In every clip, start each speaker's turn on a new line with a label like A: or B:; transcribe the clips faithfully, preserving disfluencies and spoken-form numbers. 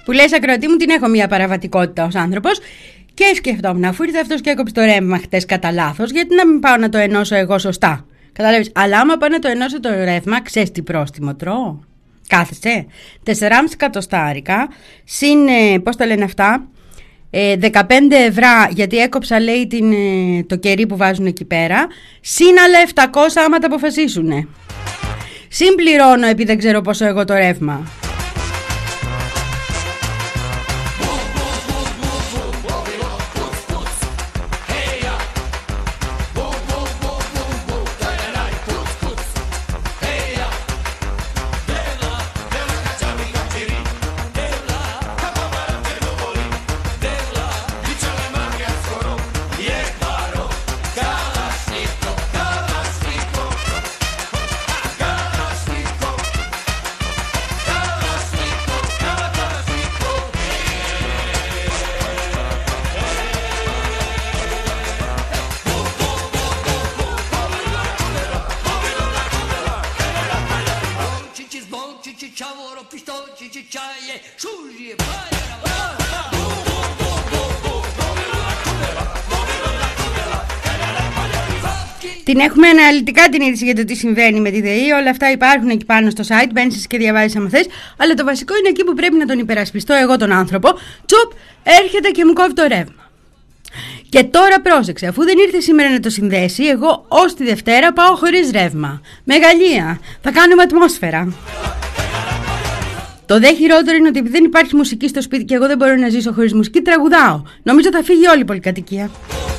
A: Που λες, ακροατή μου, την έχω μια παραβατικότητα ως άνθρωπος. Και σκεφτόμουν, αφού ήρθε αυτός και έκοψε το ρεύμα χτες κατά λάθος, γιατί να μην πάω να το ενώσω εγώ σωστά. Καταλάβεις. Αλλά άμα πάω να το ενώσω το ρεύμα, ξέρεις τι πρόστιμο τρώω. Κάθεσαι. τέσσερα κόμμα πέντε εκατοστάρικα, συν, ε, πώς τα λένε αυτά, ε, δεκαπέντε ευρώ, γιατί έκοψα, λέει, την, ε, το κερί που βάζουν εκεί πέρα, συν άλλα επτακόσια άμα τα αποφασίσουνε. Συν πληρώνω, επειδή δεν ξέρω πόσο εγώ το ρεύμα. Την έχουμε αναλυτικά την είδηση για το τι συμβαίνει με τη ΔΕΗ. Όλα αυτά υπάρχουν εκεί πάνω στο site. Μπαίνεις και διαβάζεις άμα θες. Αλλά το βασικό είναι εκεί που πρέπει να τον υπερασπιστώ εγώ τον άνθρωπο. Τσουπ, έρχεται και μου κόβει το ρεύμα. Και τώρα πρόσεξε, αφού δεν ήρθε σήμερα να το συνδέσει, εγώ ως τη Δευτέρα πάω χωρίς ρεύμα. Μεγαλεία. Θα κάνουμε ατμόσφαιρα. Το δε χειρότερο είναι ότι επειδή δεν υπάρχει μουσική στο σπίτι και εγώ δεν μπορώ να ζήσω χωρίς μουσική, τραγουδάω. Νομίζω θα φύγει όλη η πολυκατοικία.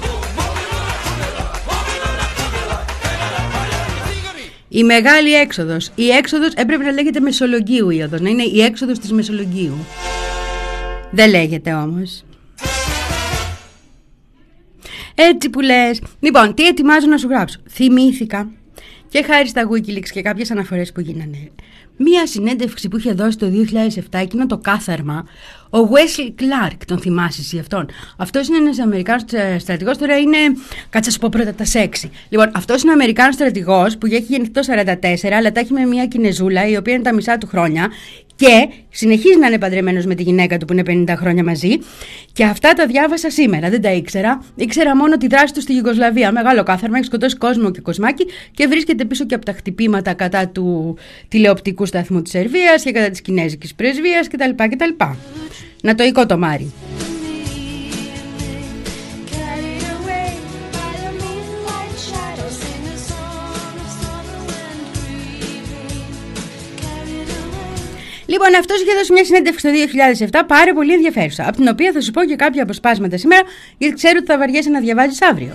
A: Η μεγάλη έξοδος. Η έξοδος έπρεπε να λέγεται Μεσολογγίου η οδός, να είναι η έξοδος της Μεσολογγίου. Δεν λέγεται όμως. Έτσι που λες. Λοιπόν, τι ετοιμάζω να σου γράψω. Θυμήθηκα και χάρη στα Wikileaks και κάποιες αναφορές που γίνανε, μία συνέντευξη που είχε δώσει το δύο χιλιάδες επτά, εκείνο το κάθαρμα, ο Wesley Clark, τον θυμάσαι εσύ αυτόν. Αυτός είναι ένας Αμερικάνος στρατηγός, τώρα είναι, κάτσε να σου πω πρώτα τα σεξι. Λοιπόν, αυτός είναι Αμερικάνος στρατηγός που έχει γεννηθεί το σαράντα τέσσερα, αλλά τα έχει με μια Κινεζούλα, η οποία είναι τα μισά του χρόνια. Και συνεχίζει να είναι παντρεμένος με τη γυναίκα του που είναι πενήντα χρόνια μαζί. Και αυτά τα διάβασα σήμερα, δεν τα ήξερα. Ήξερα μόνο τη δράση του στη Γιουγκοσλαβία. Μεγάλο κάθαρμα, έχει σκοτώσει κόσμο και κοσμάκι και βρίσκεται πίσω και από τα χτυπήματα κατά του τηλεοπτικού σταθμού της Σερβίας και κατά της Κινέζικης πρεσβείας κτλ. κτλ. Να το οικό το Μάρι. Λοιπόν, αυτός είχε δώσει μια συνέντευξη το δύο χιλιάδες επτά πάρα πολύ ενδιαφέρουσα, από την οποία θα σου πω και κάποια αποσπάσματα σήμερα, γιατί ξέρω ότι θα βαριέσαι να διαβάζεις αύριο.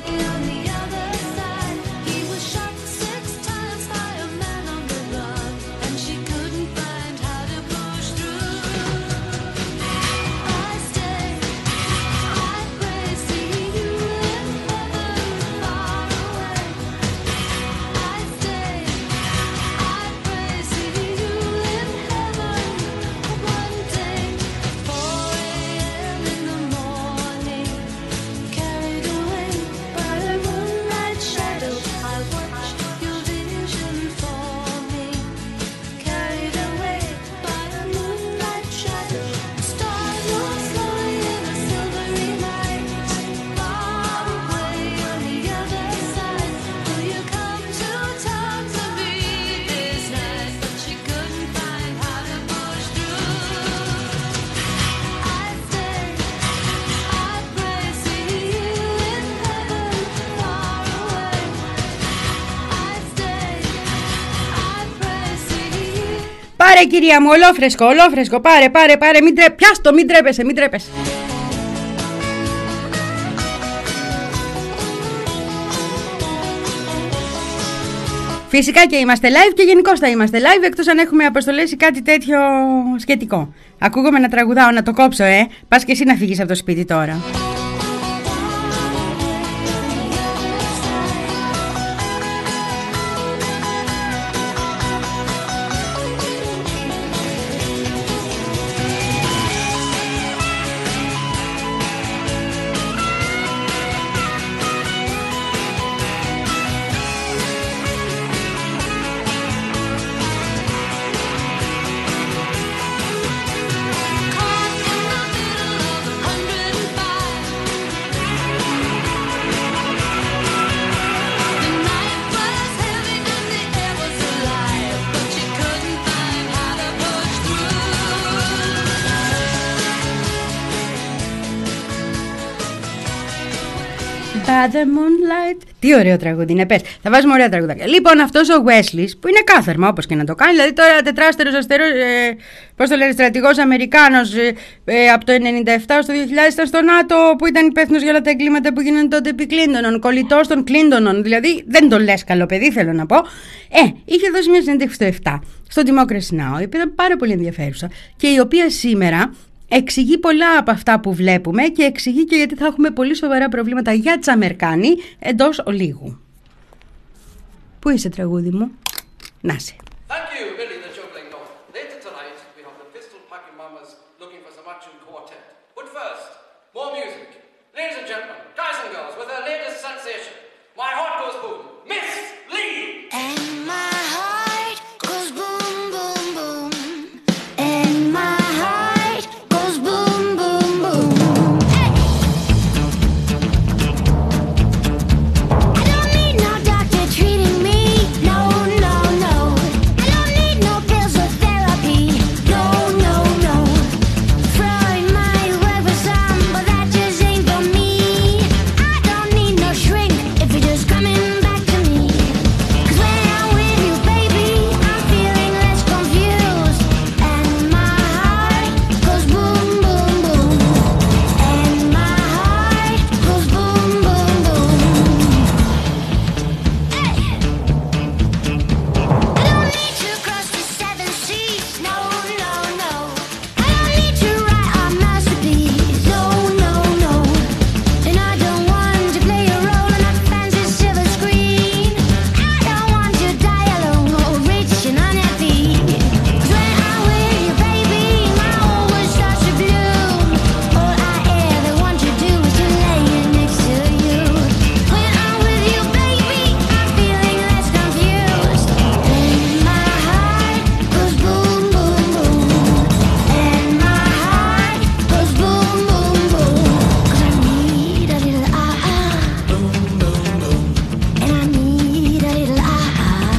A: Πάρε κυρία μου, ολόφρεσκο, ολόφρεσκο, πάρε, πάρε, πάρε, μην τρέ... πιάστο, μην τρέπεσαι, μην τρέπεσαι. Φυσικά και είμαστε live και γενικώς θα είμαστε live, εκτός αν έχουμε αποστολές ή κάτι τέτοιο σχετικό. Ακούγομαι να τραγουδάω, να το κόψω, ε. Πας και εσύ να φύγεις από το σπίτι τώρα.
B: Caught
A: Under the moonlight. Τι ωραίο τραγούδι είναι, πες. Θα βάζουμε ωραία τραγουδάκια. Λοιπόν, αυτός ο Wesley, που είναι κάθαρμα όπως και να το κάνει, δηλαδή τώρα τετράστερος αστερός, ε, πώς το λένε, στρατηγός Αμερικάνος, ε, ε, από το ενενήντα επτά στο δύο χιλιάδες ήταν στο ΝΑΤΟ, που ήταν υπεύθυνος για όλα τα εγκλήματα που γίνανε τότε επί Κλίντονον, κολλητός των Κλίντονον, δηλαδή δεν τον λες καλό παιδί, θέλω να πω. Ε, είχε δώσει μια συνέντευξη στο επτά, στο Democracy Now, η οποία ήταν πάρα πολύ ενδιαφέρουσα και η οποία σήμερα εξηγεί πολλά από αυτά που βλέπουμε και εξηγεί και γιατί θα έχουμε πολύ σοβαρά προβλήματα για τσαμερκάνι εντός ολίγου. Πού είσαι, τραγούδι μου? Να σε.
B: Thank you, Billy the Juggling North. Later tonight, we have the Pistol Packing Mamas looking for some action quartet. But first, more music. Ladies and gentlemen, guys and girls, with their latest sensation, My Heart Goes Boom, Miss Lee!
C: And my heart goes boom, boom, boom. And my heart goes boom, boom, boom. Hey! I don't need no doctor treating me. No, no, no. I don't need no pills or therapy. No, no, no. Freud might work for some, but that just ain't for me. I don't need no shrink if you're just coming back to me. 'Cause when I'm with you, baby, I'm feeling less confused. And my heart goes boom, boom, boom. And my heart goes boom, boom, boom. Hey! I don't need to cross the seven seas. No, no, no. I don't need to write a masterpiece. No, no, no. And I don't want to play a role on a fancy silver screen. I don't want to die alone or rich and unhappy. 'Cause when I'm with you, baby, my whole world starts to bloom. All I ever want to do is to lay next to you. When I'm with you, baby, I'm feeling less confused. And my heart goes boom, boom, boom. And my heart goes boom, boom, boom. 'Cause I need a little ah ah. And I need a little ah ah.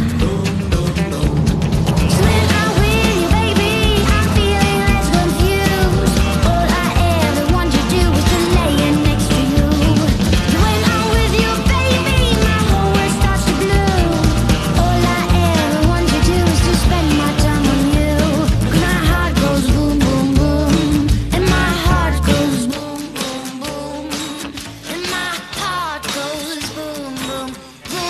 C: So when I'm with you, baby, I'm feeling less confused. All I ever want to do is to lay next to you. When I'm with you, baby, my whole world starts to bloom. All I ever want to do is to spend my time on you. 'Cause my heart goes boom, boom, boom. And my heart goes boom, boom, boom. And my heart goes boom, boom, boom.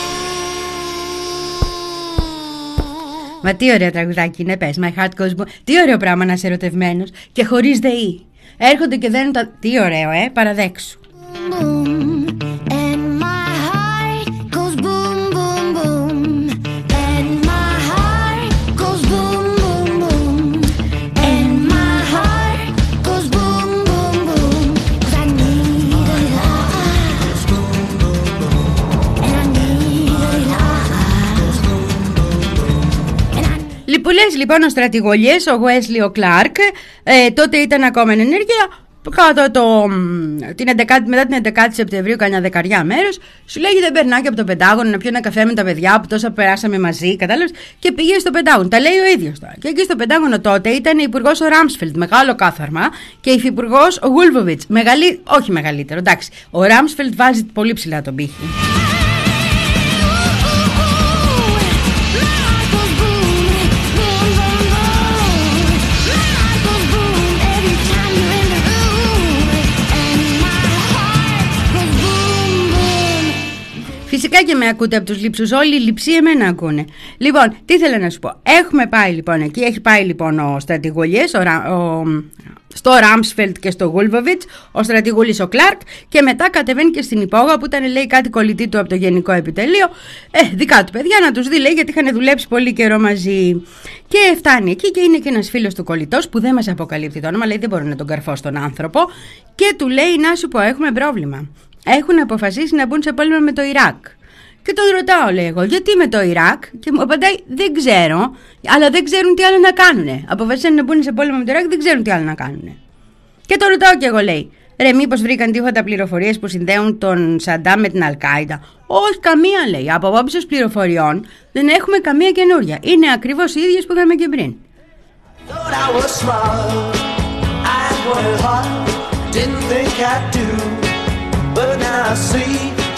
A: Μα τι ωραίο τραγουδάκι είναι, πες. My heart goes boom. Τι ωραίο πράγμα να είσαι ερωτευμένος και χωρίς ΔΕΗ. Έρχονται και δένουν τα. Τι ωραίο, ε, παραδέξου.
C: Boom, and my heart goes boom, boom, boom. And my heart goes boom, boom, boom. And my heart goes boom, boom, boom. 'Cause I need a little ah ah. And I need a little ah ah. And I
A: Λοιπόν, λες, λοιπόν, ο στρατηγολιές, ο Wesley ο Clark, ε, τότε ήταν ακόμα εν ενέργεια. Κάτω το, την έντεκα, μετά την έντεκα Σεπτεμβρίου, κανένα δεκαριά μέρος, σου λέγει δεν περνάω και από το Πεντάγωνο να πιω ένα καφέ με τα παιδιά που τόσα περάσαμε μαζί, κατάλαβες, και πήγε στο Πεντάγωνο. Τα λέει ο ίδιος τώρα. Και εκεί στο Πεντάγωνο τότε ήταν υπουργός ο Ράμσφελντ, μεγάλο κάθαρμα, και υφυπουργός ο Γούλβοβιτς, μεγαλύ, όχι μεγαλύτερο, εντάξει. Ο Ράμσφελντ βάζει πολύ ψηλά τον πύχη. Φυσικά και με ακούτε από τους λείψους, όλοι οι λειψοί εμένα ακούνε. Λοιπόν, τι θέλω να σου πω. Έχουμε πάει λοιπόν εκεί, έχει πάει λοιπόν ο στρατηγολιές, ο, ο, στο Ράμσφελντ και στο Γούλβοβιτς, ο στρατηγολής ο Κλάρκ, και μετά κατεβαίνει και στην υπόγα που ήταν, λέει, κάτι κολλητή του από το Γενικό Επιτελείο. Ε, δικά του παιδιά να τους δει, λέει, γιατί είχαν δουλέψει πολύ καιρό μαζί. Και φτάνει εκεί και είναι και ένας φίλος του κολλητός που δεν μας αποκαλύπτει το όνομα, λέει, δεν μπορώ να τον καρφώ στον άνθρωπο, και του λέει, να σου πω, έχουμε πρόβλημα. Έχουν αποφασίσει να μπουν σε πόλεμο με το Ιράκ. Και τον ρωτάω, λέει εγώ, γιατί με το Ιράκ? Και μου απαντάει, δεν ξέρω, αλλά δεν ξέρουν τι άλλο να κάνουνε. Αποφασίσαν να μπουν σε πόλεμο με το Ιράκ, δεν ξέρουν τι άλλο να κάνουνε. Και τον ρωτάω κι εγώ, λέει, ρε, μήπως βρήκαν τίποτα πληροφορίες που συνδέουν τον Σαντάμ με την Αλ-Κάιντα? Όχι, καμία, λέει. Από απόψεως πληροφοριών δεν έχουμε καμία καινούρια. Είναι ακριβώς οι ίδιες που είχαμε και πριν.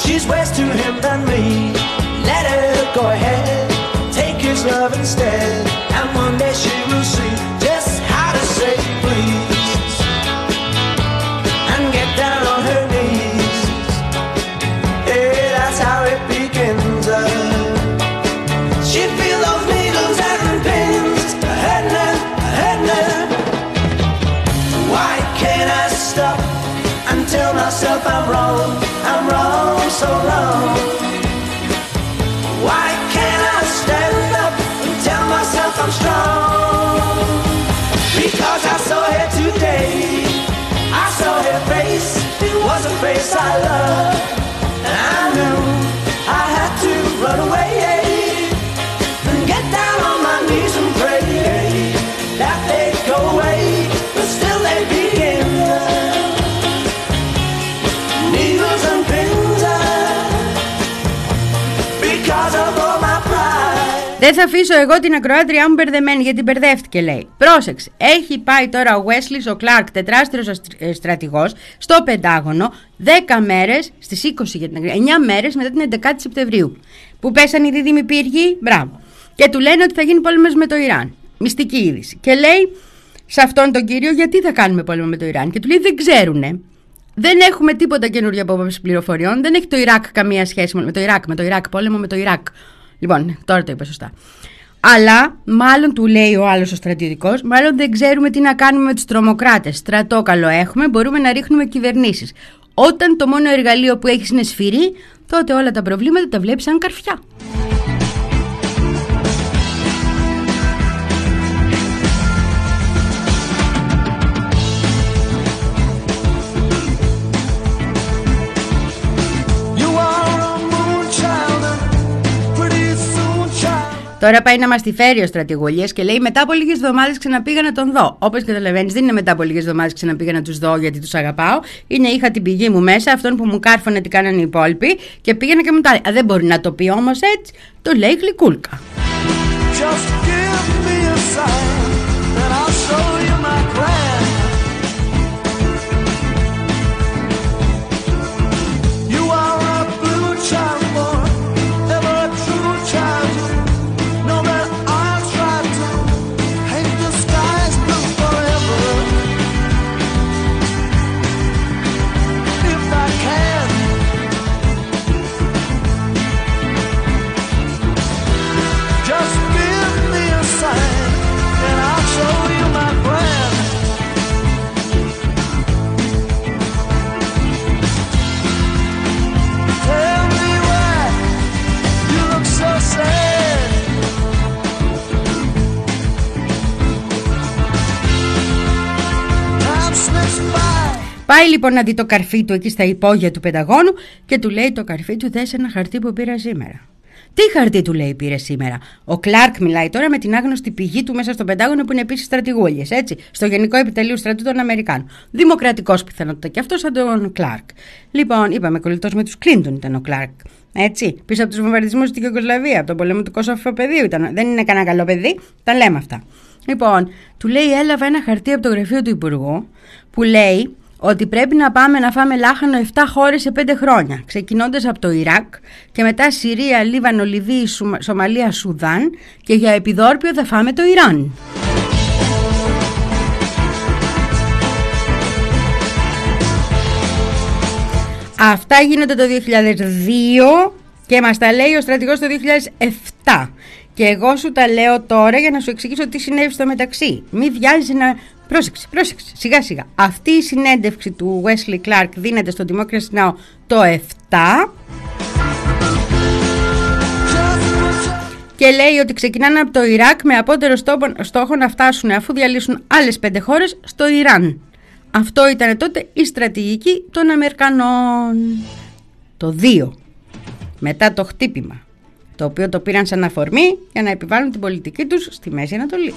D: She's worse to him than me. Let her go ahead, take his love instead, and one day she will see just how to say please and get down on her knees. Yeah, that's how it begins. Uh, she feels those needles and pins hurting her, hurting her. Why can't I stop and tell myself I'm wrong? I'm wrong, so wrong. Why can't I stand up and tell myself I'm strong? Because I saw her today, I saw her face, it was a face I loved, and I knew I had to run away and get down on my knees and pray that they'd go away, but still they begin. Needles and pins, because of all my pride.
A: Δεν θα αφήσω εγώ την ακροάτριά μου μπερδεμένη, γιατί μπερδεύτηκε, λέει. Πρόσεξε, έχει πάει τώρα ο Wesley, ο Clark, τετράστερος στρατηγός, στο Πεντάγωνο δέκα μέρες, στις είκοσι για την ακρίβεια, εννιά μέρες μετά την έντεκα Σεπτεμβρίου, που πέσανε οι δίδυμοι πύργοι, μπράβο. Και του λένε ότι θα γίνει πόλεμος με το Ιράν. Μυστική είδηση. Και λέει σε αυτόν τον κύριο, γιατί θα κάνουμε πόλεμο με το Ιράν? Και του λέει, δεν ξέρουνε. Δεν έχουμε τίποτα καινούργια απόψη πληροφοριών. Δεν έχει το Ιράκ καμία σχέση με το Ιράκ, με το Ιράκ, πόλεμο με το Ιράκ. Λοιπόν, τώρα το είπα σωστά. Αλλά, μάλλον του λέει ο άλλος ο στρατιωτικός, μάλλον δεν ξέρουμε τι να κάνουμε με τους τρομοκράτες. Στρατό καλό έχουμε, μπορούμε να ρίχνουμε κυβερνήσεις. Όταν το μόνο εργαλείο που έχεις είναι σφυρί, τότε όλα τα προβλήματα τα βλέπεις σαν καρφιά. Τώρα πάει να μας τη φέρει ο στρατηγολίας και λέει: μετά από λίγες εβδομάδες ξαναπήγα να τον δω. Όπως καταλαβαίνεις, δεν είναι μετά από λίγες εβδομάδες ξαναπήγα να τους δω γιατί τους αγαπάω. Είναι είχα την πηγή μου μέσα, αυτόν που μου κάρφωνε τι κάνανε οι υπόλοιποι, και πήγαινα και μου τα λέει. Α, δεν μπορεί να το πει όμως έτσι. Το λέει γλυκούλκα. Πάει λοιπόν να δει το καρφί του εκεί στα υπόγεια του Πενταγώνου και του λέει: το καρφί του δες ένα χαρτί που πήρα σήμερα. Τι χαρτί, του λέει, πήρε σήμερα? Ο Κλάρκ μιλάει τώρα με την άγνωστη πηγή του μέσα στο Πεντάγωνο, που είναι επίσης στρατηγούλης, έτσι, στο Γενικό Επιτελείο Στρατού των Αμερικάνων. Δημοκρατικός πιθανότητα και αυτό, σαν τον Κλάρκ. Λοιπόν, είπαμε, κολλητός με τους Κλίντον ήταν ο Κλάρκ. Έτσι, πίσω από τους βομβαρδισμούς στην Ιουγκοσλαβία, από τον πολέμο του Κωσοφοπεδίου ήταν. Δεν είναι κανένα καλό παιδί, τα λέμε αυτά. Λοιπόν, του λέει: έλαβα ένα χαρτί από το γραφείο του Υπουργού που λέει ότι πρέπει να πάμε να φάμε λάχανο επτά χώρες σε πέντε χρόνια, ξεκινώντας από το Ιράκ και μετά Συρία, Λίβανο, Λιβύη, Σομαλία, Σουδάν, και για επιδόρπιο θα φάμε το Ιράν. Αυτά γίνονται το δύο χιλιάδες δύο και μας τα λέει ο στρατηγός το δύο χιλιάδες επτά. Και εγώ σου τα λέω τώρα για να σου εξηγήσω τι συνέβη στο μεταξύ. Μη βιάζεσαι να... Πρόσεξε, πρόσεξε, σιγά σιγά. Αυτή η συνέντευξη του Wesley Clark δίνεται στο Democracy Now! Το επτά και λέει ότι ξεκινάνε από το Ιράκ με απότερο στόχο να φτάσουν, αφού διαλύσουν άλλες πέντε χώρες, στο Ιράν. Αυτό ήταν τότε η στρατηγική των Αμερικανών. Το δύο, μετά το χτύπημα, το οποίο το πήραν σαν αφορμή για να επιβάλλουν την πολιτική τους στη Μέση Ανατολή.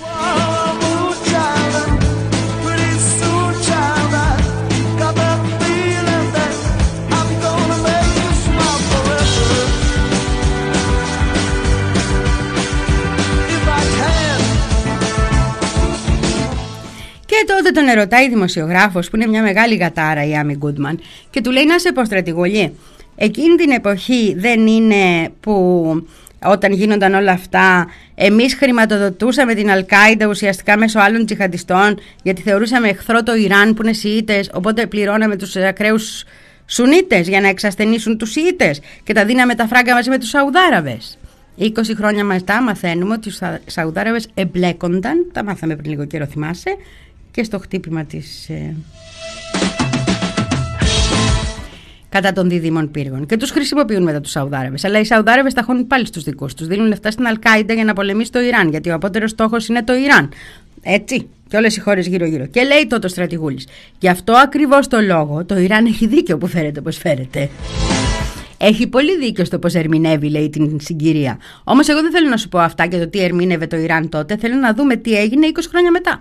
A: Και τότε τον ερωτάει η δημοσιογράφος, που είναι μια μεγάλη γατάρα, η Άμι Γκούντμαν, και του λέει: να σε πω, στρατηγολή, εκείνη την εποχή δεν είναι που όταν γίνονταν όλα αυτά εμείς χρηματοδοτούσαμε την Αλ-Κάιντα ουσιαστικά μέσω άλλων τζιχαντιστών, γιατί θεωρούσαμε εχθρό το Ιράν που είναι Σιήτες, οπότε πληρώναμε τους ακραίους Σουνίτες για να εξασθενήσουν τους Σιήτες και τα δίναμε τα φράγκα μαζί με τους Σαουδάραβες. είκοσι χρόνια μετά μαθαίνουμε ότι οι Σαουδάραβες εμπλέκονταν, τα μάθαμε πριν λίγο καιρό θυμάσαι, και στο χτύπημα της... Ε, κατά των διδήμων πύργων. Και τους χρησιμοποιούν μετά τους Σαουδάραβες. Αλλά οι Σαουδάραβες τα χώνουν πάλι στους δικούς τους. Δίνουν λεφτά στην Αλ-Κάιντα για να πολεμήσει το Ιράν, γιατί ο απότερος στόχος είναι το Ιράν. Έτσι. Και όλες οι χώρες γύρω-γύρω. Και λέει τότε ο στρατηγούλης. Γι' αυτό ακριβώς το λόγο το Ιράν έχει δίκιο που φέρεται όπως φέρεται. Έχει πολύ δίκιο στο πώς ερμηνεύει, λέει, την συγκυρία. Όμως εγώ δεν θέλω να σου πω αυτά και το τι ερμήνευε το Ιράν τότε. Θέλω να δούμε τι έγινε είκοσι χρόνια μετά.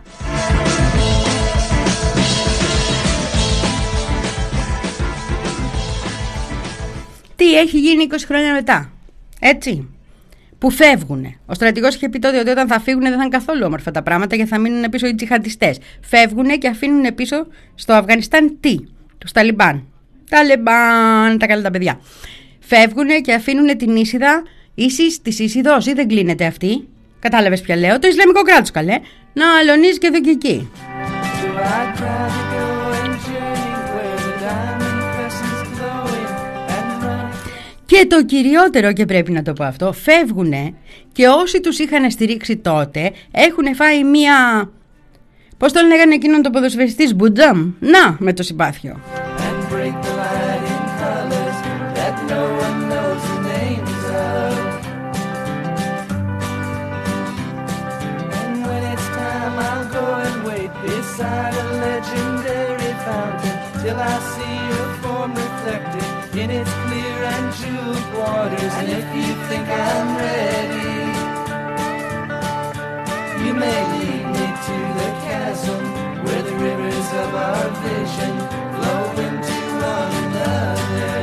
A: Τι έχει γίνει είκοσι χρόνια μετά. Έτσι. Που φεύγουνε. Ο στρατηγός είχε πει τότε ότι όταν θα φύγουνε δεν θα είναι καθόλου όμορφα τα πράγματα και θα μείνουν πίσω οι τζιχαντιστές. Φεύγουνε και αφήνουν πίσω στο Αφγανιστάν τι? Τους Ταλιμπάν. Ταλιμπάν, τα καλά τα παιδιά. Φεύγουνε και αφήνουνε την Ίσιδα, Ίσης της Ίσιδος, ή δεν κλείνεται αυτή. Κατάλαβες ποια λέω? Το Ισλαμικό κράτος, καλέ. Να αλωνίζει και εδώ και εκεί. Και το κυριότερο, και πρέπει να το πω αυτό, φεύγουνε και όσοι τους είχαν στηρίξει τότε έχουν φάει μία... Πώς το λέγανε εκείνον το ποδοσφαιριστής, Μπουτζάμ? Να, με το συμπάθειο.
D: In its clear and jeweled waters, and if you think I'm ready, you may lead me to the chasm where the rivers of our vision flow into one another.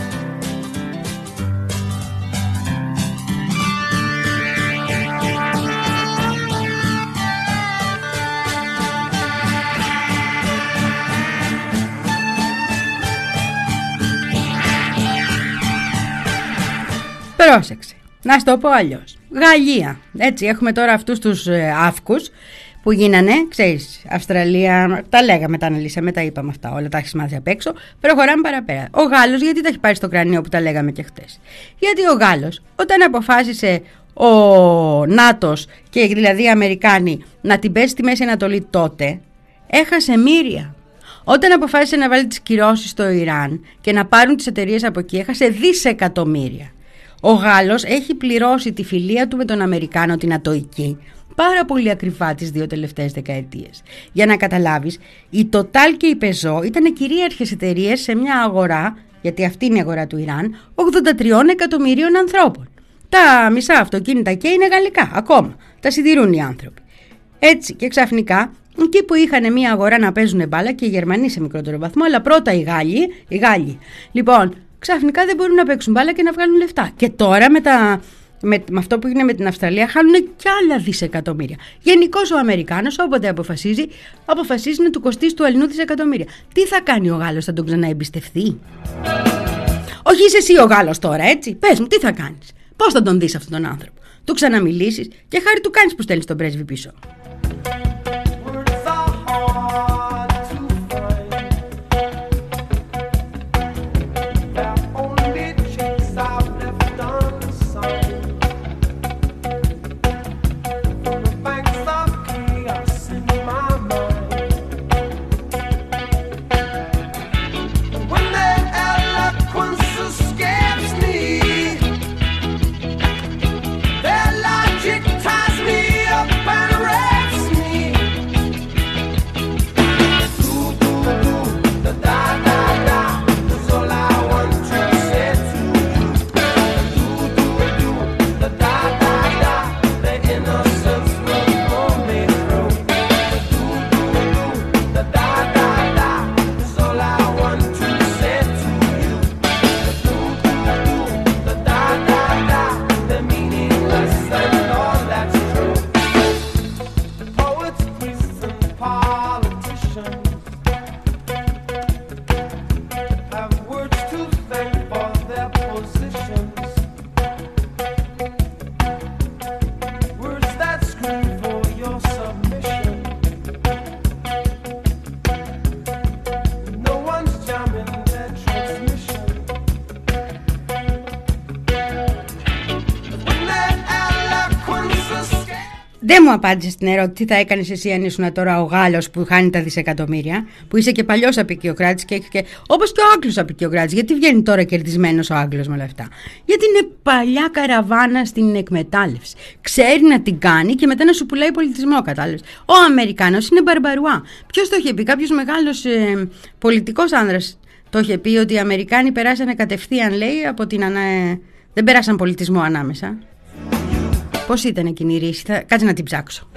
A: Πρόσεξε, να στο πω αλλιώς. Γαλλία, έτσι έχουμε τώρα αυτούς τους ε, αύκους που γίνανε, ξέρεις, Αυστραλία, τα λέγαμε, τα αναλύσαμε, τα είπαμε αυτά, όλα τα έχεις μάθει απ' έξω. Προχωράμε παραπέρα. Ο Γάλλος γιατί τα έχει πάρει στο κρανίο που τα λέγαμε και χτες? Γιατί ο Γάλλος όταν αποφάσισε ο ΝΑΤΟς και δηλαδή οι Αμερικάνοι να την πέσει στη Μέση Ανατολή τότε, έχασε μοίρια. Όταν αποφάσισε να βάλει τις κυρώσεις στο Ιράν και να πάρουν τις εταιρείες από εκεί, έχασε δισεκατομμύρια. Ο Γάλλος έχει πληρώσει τη φιλία του με τον Αμερικάνο, την Ατοική, πάρα πολύ ακριβά τις δύο τελευταίες δεκαετίες. Για να καταλάβεις, η Total και η Peugeot ήταν κυρίαρχες εταιρείες σε μια αγορά, γιατί αυτή είναι η αγορά του Ιράν, ογδόντα τρία εκατομμυρίων ανθρώπων. Τα μισά αυτοκίνητα και είναι γαλλικά, ακόμα. Τα συντηρούν οι άνθρωποι. Έτσι και ξαφνικά, εκεί που είχαν μια αγορά να παίζουν μπάλα και οι Γερμανοί σε μικρότερο βαθμό, αλλά πρώτα οι Γάλλοι, οι Γάλλοι. Λοιπόν, ξαφνικά δεν μπορούν να παίξουν μπάλα και να βγάλουν λεφτά. Και τώρα με, τα, με, με αυτό που έγινε με την Αυστραλία χάνουν κι άλλα δισεκατομμύρια. Γενικώς ο Αμερικάνος όποτε αποφασίζει, αποφασίζει να του κοστίσει του αλληνού δισεκατομμύρια. Τι θα κάνει ο Γάλλος, θα τον ξαναεμπιστευτεί? Όχι είσαι εσύ ο Γάλλος τώρα, έτσι. Πες μου, τι θα κάνεις? Πώς θα τον δεις αυτόν τον άνθρωπο? Του ξαναμιλήσεις και χάρη του κάνεις που στέλνεις τον πρέσβη πίσω.
D: Their logic ties me up and red.
A: Δεν μου απάντησε στην ερώτηση τι θα έκανες εσύ αν ήσουν τώρα ο Γάλλος που χάνει τα δισεκατομμύρια, που είσαι και παλιός απικιοκράτης και, και όπως και ο Άγγλος απικιοκράτης. Γιατί βγαίνει τώρα κερδισμένος ο Άγγλος με όλα αυτά? Γιατί είναι παλιά καραβάνα στην εκμετάλλευση. Ξέρει να την κάνει και μετά να σου πουλάει πολιτισμό, κατάλαβες. Ο Αμερικάνος είναι μπαρμπαρουά. Ποιος το είχε πει? Κάποιος μεγάλος ε, πολιτικός άνδρας το είχε πει, ότι οι Αμερικάνοι περάσανε κατευθείαν, λέει, από την ανα... δεν περάσαν πολιτισμό ανάμεσα. Πώς ήταν εκείνη η ρίση? Θα... Κάτσε να την ψάξω.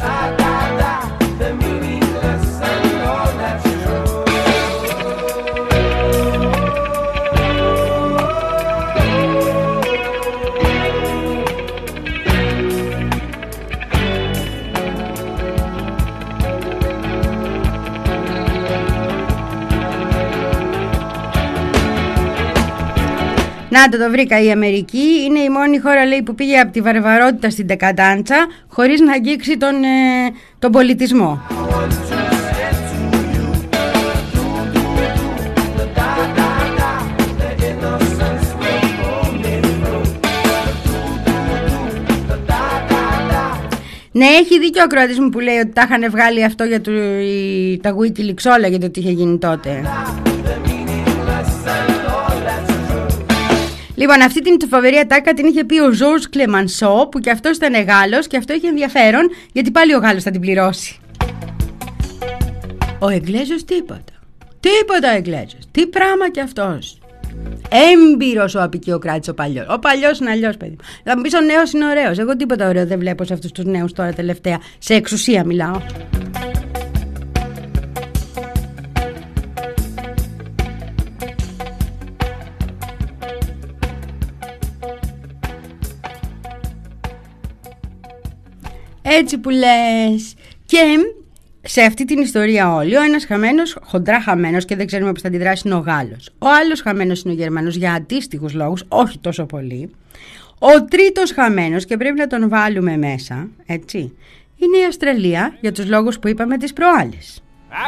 A: Να το το βρήκα, η Αμερική είναι η μόνη χώρα, λέει, που πήγε από τη βαρβαρότητα στην δεκαντάντσα χωρίς να αγγίξει τον, ε, τον πολιτισμό. Ναι, έχει δίκιο ο ακροατής μου που λέει ότι τα είχαν βγάλει αυτό για το, η, τα Wikileaks όλα για το τι είχε γίνει τότε. Λοιπόν, αυτή την φοβερή ατάκα την είχε πει ο Ζορζ Κλεμανσό, που και αυτός ήταν Γάλλος και αυτό είχε ενδιαφέρον, γιατί πάλι ο Γάλλος θα την πληρώσει. Ο Εγγλέζος τίποτα. Τίποτα ο Εγγλέζος. Τι πράγμα κι αυτός. Έμπειρος ο απικιοκράτης ο παλιός. Ο παλιός είναι αλλιώς, παιδί. Θα μου πεις ο νέος είναι ωραίος. Εγώ τίποτα ωραίο δεν βλέπω σε αυτούς τους νέους τώρα τελευταία. Σε εξουσία μιλάω. Έτσι που λες. Και σε αυτή την ιστορία όλη, ο ένας χαμένος, χοντρά χαμένος και δεν ξέρουμε πώς θα αντιδράσει, είναι ο Γάλλος. Ο άλλος χαμένος είναι ο Γερμανός για αντίστοιχους λόγους, όχι τόσο πολύ. Ο τρίτος χαμένος, και πρέπει να τον βάλουμε μέσα, έτσι, είναι η Αυστραλία, για τους λόγους που είπαμε τις προάλλες.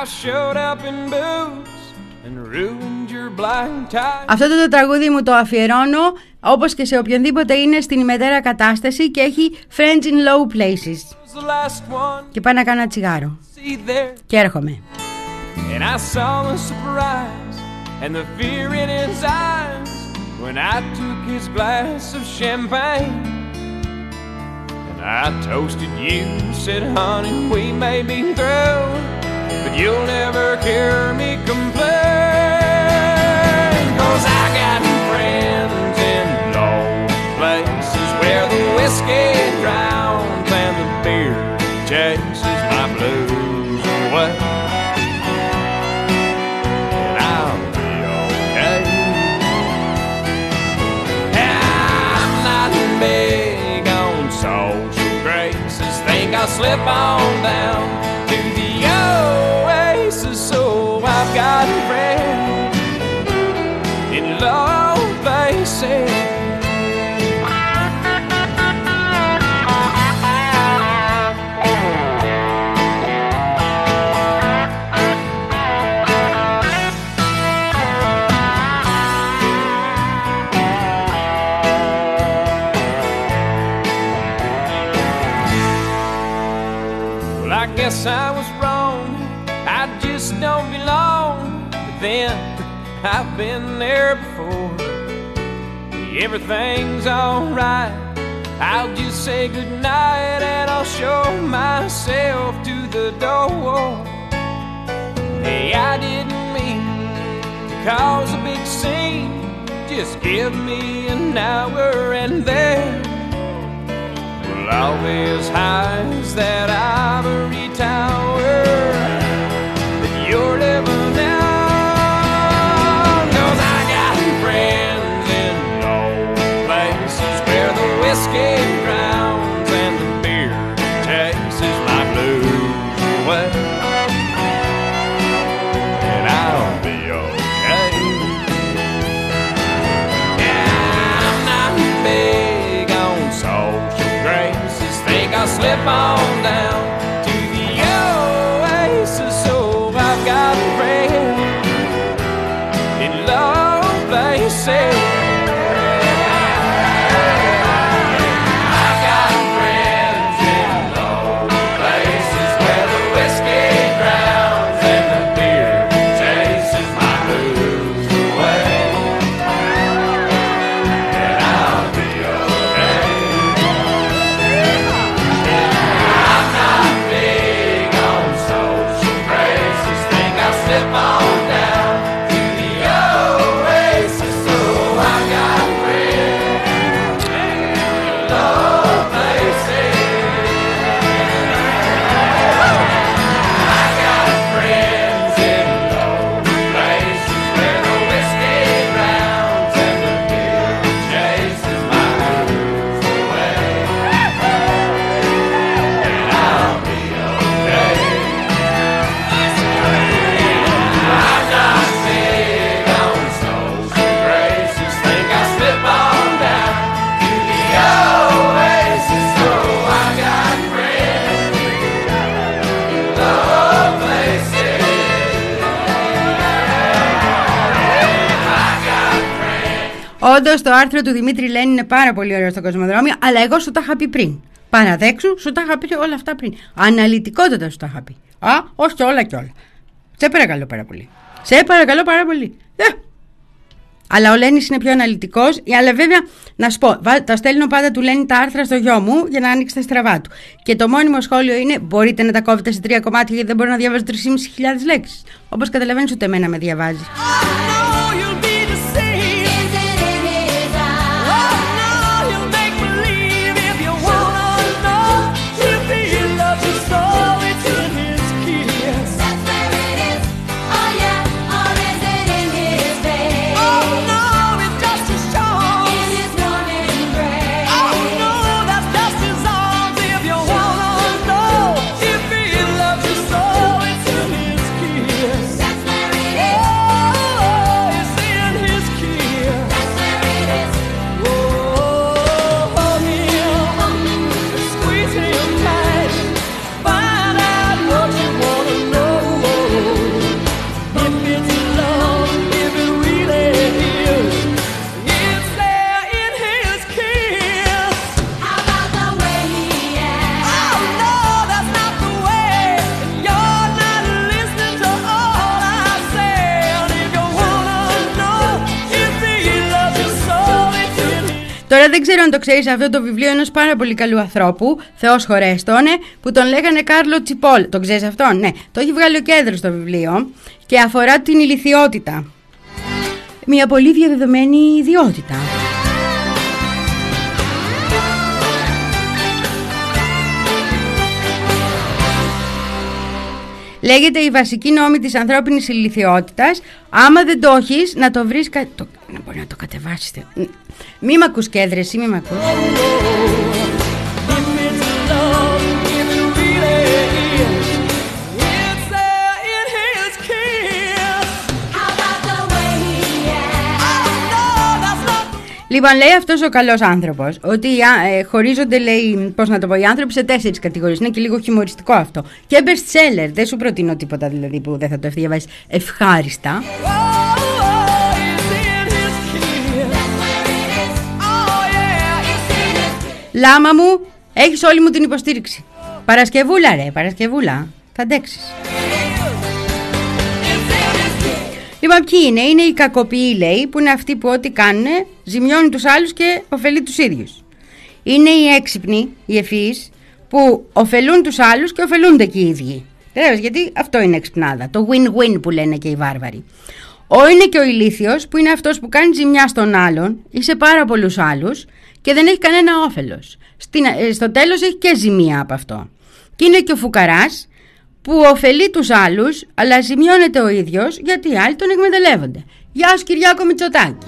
A: Αυτό το, το τραγούδι μου το αφιερώνω, όπως και σε οποιονδήποτε είναι στην ημετέρα κατάσταση και έχει friends in low places. Και πάω να κάνω ένα τσιγάρο. Και έρχομαι. And I saw the surprise and the fear in his eyes when I took his glass of champagne. And I toasted you, said honey, we may be through, but you'll never hear me complain. 'Cause I got friends in low places where the whiskey drowns and the beer chases my blues away. And I'll be okay. I'm not big on social graces. Think I'll slip on down to the oasis. So I've got friends in low places. Guess I was wrong, I just don't belong. But then, I've been there before. Everything's alright, I'll just say goodnight and I'll show myself to the door. Hey, I didn't mean to cause a big scene. Just give me an hour and then all these highs that ivory tower that you're living on. 'Cause I got friends in low places where the whiskey drowns and the beer chases my blues away. And I'll be okay. Yeah, I'm not big on social graces. Think I'll slip on down to the oasis. So I've got friends in low places. I've got friends in low Όντως το άρθρο του Δημήτρη Λένη είναι πάρα πολύ ωραίο στο Κοσμοδρόμιο, αλλά εγώ σου τα είχα πει πριν. Παραδέξου, σου τα είχα πει όλα αυτά πριν. Αναλυτικότατα σου τα είχα πει. Α, όχι όλα και όλα. Σε παρακαλώ πάρα πολύ. Σε παρακαλώ πάρα πολύ. Ε. Αλλά ο Λένης είναι πιο αναλυτικός. Αλλά βέβαια, να σου πω, τα στέλνω πάντα του Λένη τα άρθρα στο γιο μου για να ανοίξει τα στραβά του. Και το μόνιμο σχόλιο είναι: μπορείτε να τα κόβετε σε τρία κομμάτια, γιατί δεν μπορώ να διαβάζω τρεις χιλιάδες πεντακόσιες λέξεις. Όπως καταλαβαίνεις, ούτε εμένα με διαβάζει. Τώρα δεν ξέρω αν το ξέρεις, αυτό το βιβλίο ενός πάρα πολύ καλού ανθρώπου, Θεός χωρέστονε, που τον λέγανε Κάρλο Τσιπόλ. Το ξέρεις αυτόν? Ναι. Το έχει βγάλει ο Κέντρος στο βιβλίο και αφορά την ηλιθιότητα. Μια πολύ διαδεδομένη ιδιότητα. Λέγεται η βασική νόμη της ανθρώπινης ηλιθιότητας. Άμα δεν το έχεις, να το βρεις κα... το... να μπορεί να το κατεβάσεις. Μη μ' ακούς, Κέδρες, μη μ' ακούς. Λοιπόν, λέει αυτός ο καλός άνθρωπος ότι ε, χωρίζονται, λέει, πώς να το πω, οι άνθρωποι σε τέσσερις κατηγορίες. Είναι και λίγο χιουμοριστικό αυτό. Και best seller, δεν σου προτείνω τίποτα δηλαδή που δεν θα το διαβάσεις ευχάριστα. Λάμα μου, έχεις όλη μου την υποστήριξη. Παρασκευούλα ρε, Παρασκευούλα, θα αντέξεις. Λοιπόν, ποιοι είναι? Είναι οι κακοποιοί, λέει, που είναι αυτοί που ό,τι κάνουν ζημιώνουν τους άλλους και ωφελεί τους ίδιους. Είναι οι έξυπνοι, οι ευφυείς, που ωφελούν τους άλλους και ωφελούνται και οι ίδιοι. Τέλος, γιατί αυτό είναι εξυπνάδα, το win-win που λένε και οι βάρβαροι. Ο είναι και ο ηλίθιος, που είναι αυτός που κάνει ζημιά στον άλλον ή σε πάρα πολλούς άλλους και δεν έχει κανένα όφελος. Στην, στο τέλος έχει και ζημία από αυτό. Και είναι και ο φουκαράς, που ωφελεί τους άλλους, αλλά ζημιώνεται ο ίδιος γιατί οι άλλοι τον εκμεταλλεύονται. Γεια σου, Κυριάκο Μητσοτάκη.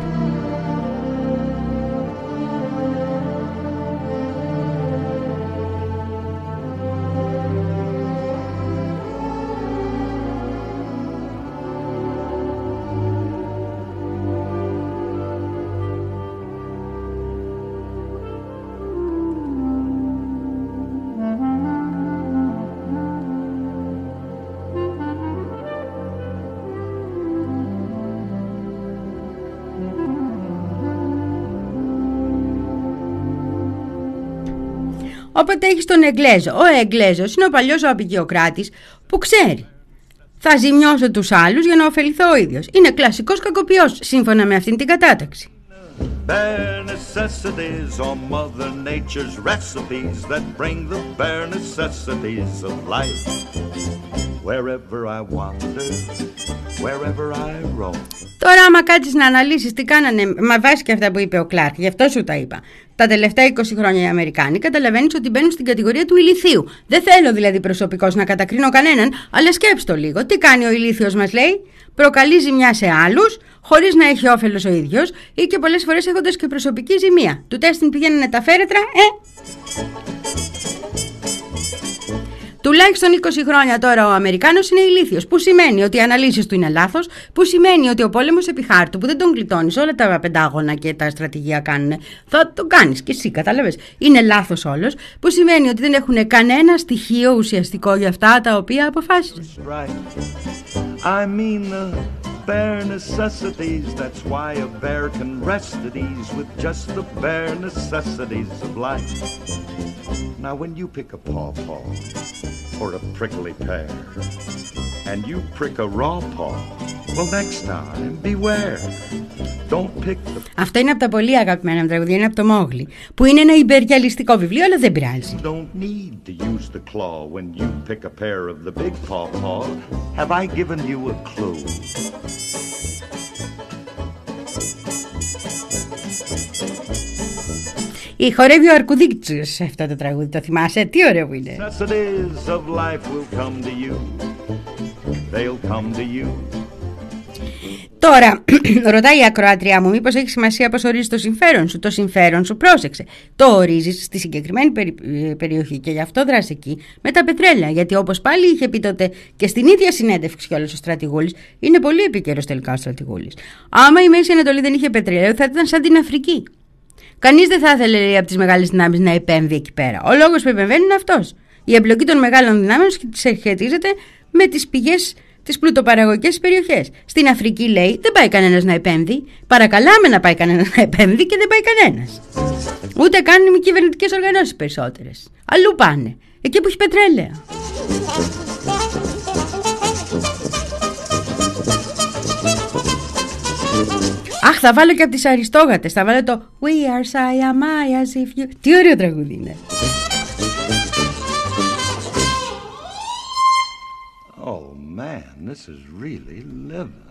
A: Όποτε έχεις τον Εγγλέζο. Ο Εγγλέζος είναι ο παλιός ο απεικιοκράτης που ξέρει. Θα ζημιώσω τους άλλους για να ωφεληθώ ο ίδιος. Είναι κλασικός κακοποιός, σύμφωνα με αυτήν την κατάταξη.
E: Bare necessities are Mother Nature's recipes that bring the bare necessities of life. Wherever I wander, wherever I roam.
A: Τώρα άμα κάτσεις να αναλύσεις τι κάνανε, μα βάσει και αυτά που είπε ο Κλάρκ, γι' αυτό σου τα είπα. Τα τελευταία είκοσι χρόνια οι Αμερικάνοι καταλαβαίνεις ότι μπαίνουν στην κατηγορία του ηλιθίου. Δεν θέλω δηλαδή προσωπικώς να κατακρίνω κανέναν, αλλά σκέψτε το λίγο. Τι κάνει ο ηλίθιος, μας λέει? Προκαλεί ζημιά σε άλλους, χωρίς να έχει όφελος ο ίδιος ή και πολλές φορές έχοντας και προσωπική ζημία. Του τέστην πηγαίνουν τα φέρετρα, ε! Τουλάχιστον είκοσι χρόνια τώρα ο Αμερικάνος είναι ηλίθιος, που σημαίνει ότι οι αναλύσεις του είναι λάθος, που σημαίνει ότι ο πόλεμος επί χάρτου που δεν τον γλιτώνεις, όλα τα πεντάγωνα και τα στρατηγία κάνουν, θα τον κάνεις και εσύ, κατάλαβες, είναι λάθος όλος, που σημαίνει ότι δεν έχουν κανένα στοιχείο ουσιαστικό για αυτά τα οποία αποφάσισαν.
E: I mean the bare necessities, that's why a bear can rest at ease with just the bare necessities of life. Now when you pick a pawpaw or a prickly pear and you prick a raw paw, well next time beware. Don't pick the...
A: Αυτό είναι από τα πολύ αγαπημένα μου τραγουδία, είναι από το Μόγλι, που είναι ένα υπεριαλιστικό βιβλίο, αλλά δεν πειράζει.
E: Don't need to use the claw when you pick a pair of the big pawpaw. Have I given you a clue?
A: Η χορεύει ο Αρκουδίτσιος σε αυτό το τραγούδι, το θυμάσαι? Τι ωραίο που είναι.
E: Necessities of life will come to you. They'll come to you.
A: Τώρα, ρωτάει η ακροάτριά μου, μήπως έχει σημασία πως ορίζεις το συμφέρον σου? Το συμφέρον σου, πρόσεξε, το ορίζεις στη συγκεκριμένη περι... περιοχή και γι' αυτό δράσει εκεί με τα πετρέλαια. Γιατί όπως πάλι είχε πει τότε και στην ίδια συνέντευξη κιόλας ο Στρατηγούλης, είναι πολύ επίκαιρος τελικά ο Στρατηγούλης. Άμα η Μέση Ανατολή δεν είχε πετρέλαιο, θα ήταν σαν την Αφρική. Κανείς δεν θα ήθελε, λέει, από τις μεγάλες δυνάμεις να επέμβει εκεί πέρα. Ο λόγος που επεμβαίνει είναι αυτός. Η εμπλοκή των μεγάλων δυνάμεων σχετίζεται με τις πηγές, τις πλουτοπαραγωγικές περιοχές. Στην Αφρική, λέει, δεν πάει κανένας να επέμβει. Παρακαλάμε να πάει κανένας να επέμβει και δεν πάει κανένας. Ούτε κάνουν οι κυβερνητικές οργανώσεις περισσότερες. Αλλού πάνε. Εκεί που έχει πετρέλαια. Αχ, θα βάλω και από τις Αριστόγατες. Θα βάλω το We are Siamai as if you... Τι ωραίο τραγούδι είναι.
E: Oh man, this is really living.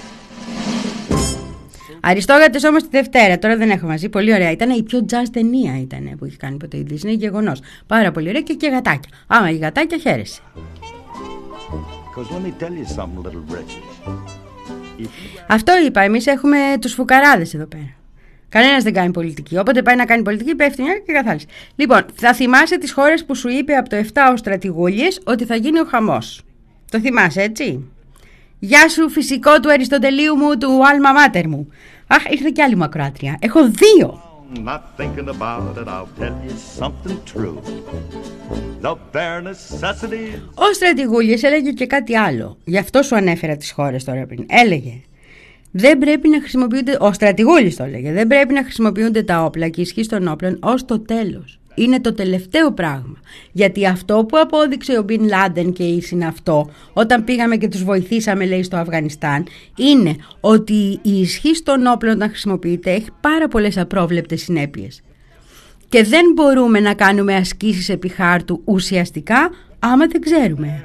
A: Αριστόγατες όμως τη Δευτέρα. Τώρα δεν έχω μαζί. Πολύ ωραία. Ήταν η πιο jazz ταινία ήταν που έχει κάνει ποτέ η Disney. Είναι γεγονός. Πάρα πολύ ωραία και, και γατάκια. Άμα η γατάκια, χαίρεσαι.
E: Because let me tell you something, little Bridges.
A: Αυτό είπα, εμείς έχουμε τους φουκαράδες εδώ πέρα. Κανένας δεν κάνει πολιτική. Όποτε πάει να κάνει πολιτική, πέφτει μια και καθάρισε. Λοιπόν, θα θυμάσαι τις χώρες που σου είπε από το επτά ο Στρατηγούλης ότι θα γίνει ο χαμός. Το θυμάσαι, έτσι? Γεια σου, φυσικό του Αριστοτελείου μου, του Alma Mater μου. Αχ, ήρθε κι άλλη μου ακροάτρια. Έχω δύο.
E: Not thinking about it, I'll tell you something true. The bare necessities.
A: Ο Στρατηγούλης έλεγε και κάτι άλλο. Γι' αυτό σου ανέφερα τις χώρες τώρα πριν. Έλεγε, δεν πρέπει να χρησιμοποιούνται, ο Στρατηγούλης το έλεγε, δεν πρέπει να χρησιμοποιούνται τα όπλα και η ισχύ των όπλων ως το τέλος. Είναι το τελευταίο πράγμα. Γιατί αυτό που απόδειξε ο Μπιν Λάντεν και η συναυτό, όταν πήγαμε και τους βοηθήσαμε, λέει, στο Αφγανιστάν, είναι ότι η ισχύ των όπλων όταν χρησιμοποιείται έχει πάρα πολλές απρόβλεπτες συνέπειες. Και δεν μπορούμε να κάνουμε ασκήσεις επί χάρτου ουσιαστικά άμα δεν ξέρουμε.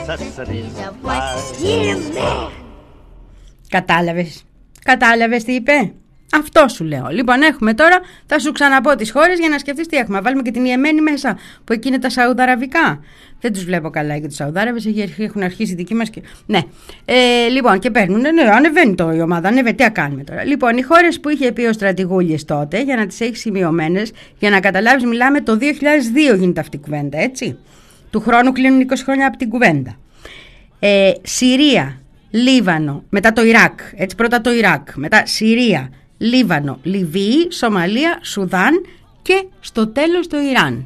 A: Κατάλαβες? Κατάλαβες τι είπε? Αυτό σου λέω. Λοιπόν, έχουμε τώρα, θα σου ξαναπώ τις χώρες για να σκεφτείς τι έχουμε. Βάλουμε και την Ιεμένη μέσα, που εκεί είναι τα Σαουδαραβικά. Δεν τους βλέπω καλά και τους Σαουδάραβες, έχουν αρχίσει οι δικοί μας. Και... Ναι. Ε, λοιπόν, και παίρνουν. Ναι, ανεβαίνει το η ομάδα, ανεβαίνει. Τι κάνουμε τώρα? Λοιπόν, οι χώρες που είχε πει ο Στρατηγούλης τότε, για να τις έχει σημειωμένες, για να καταλάβεις, μιλάμε το δύο χιλιάδες δύο γίνεται αυτή η κουβέντα, έτσι. Του χρόνου κλείνουν είκοσι χρόνια από την κουβέντα. Ε, Συρία, Λίβανο, μετά το Ιράκ. Έτσι, πρώτα το Ιράκ, μετά Συρία, Λίβανο, Λιβύη, Σομαλία, Σουδάν και στο τέλος το Ιράν.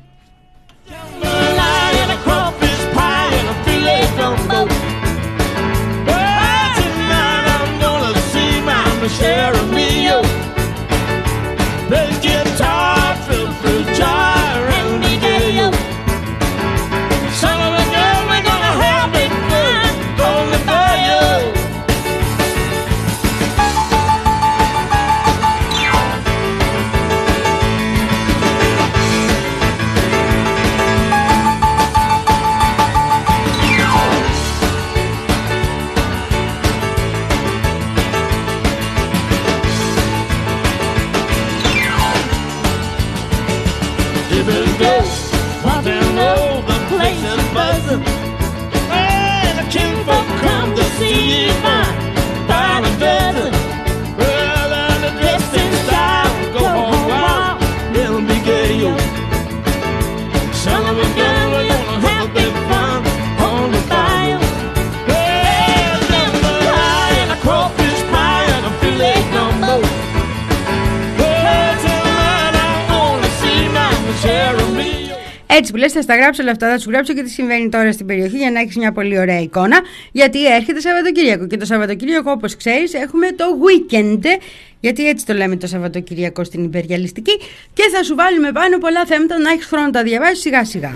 D: shippers go. Want to know the place is buzzing. Hey, the kinfolk come to see you fine. By the dozen. Well, and the dressing style go home wild. It'll be gay, yo. Son of a gun, we're gonna have a big fun on the bayou. Well, number high and a crawfish pie and a filet gumbo. Well, tonight I wanna see my share of me.
A: Έτσι που λες, θα στα γράψω όλα αυτά, θα σου γράψω και τι συμβαίνει τώρα στην περιοχή για να έχεις μια πολύ ωραία εικόνα, γιατί έρχεται Σαββατοκύριακο και το Σαββατοκύριακο, όπως ξέρεις, έχουμε το weekend, γιατί έτσι το λέμε το Σαββατοκύριακο στην υπεριαλιστική, και θα σου βάλουμε πάνω πολλά θέματα να έχεις χρόνο να τα διαβάσεις σιγά σιγά.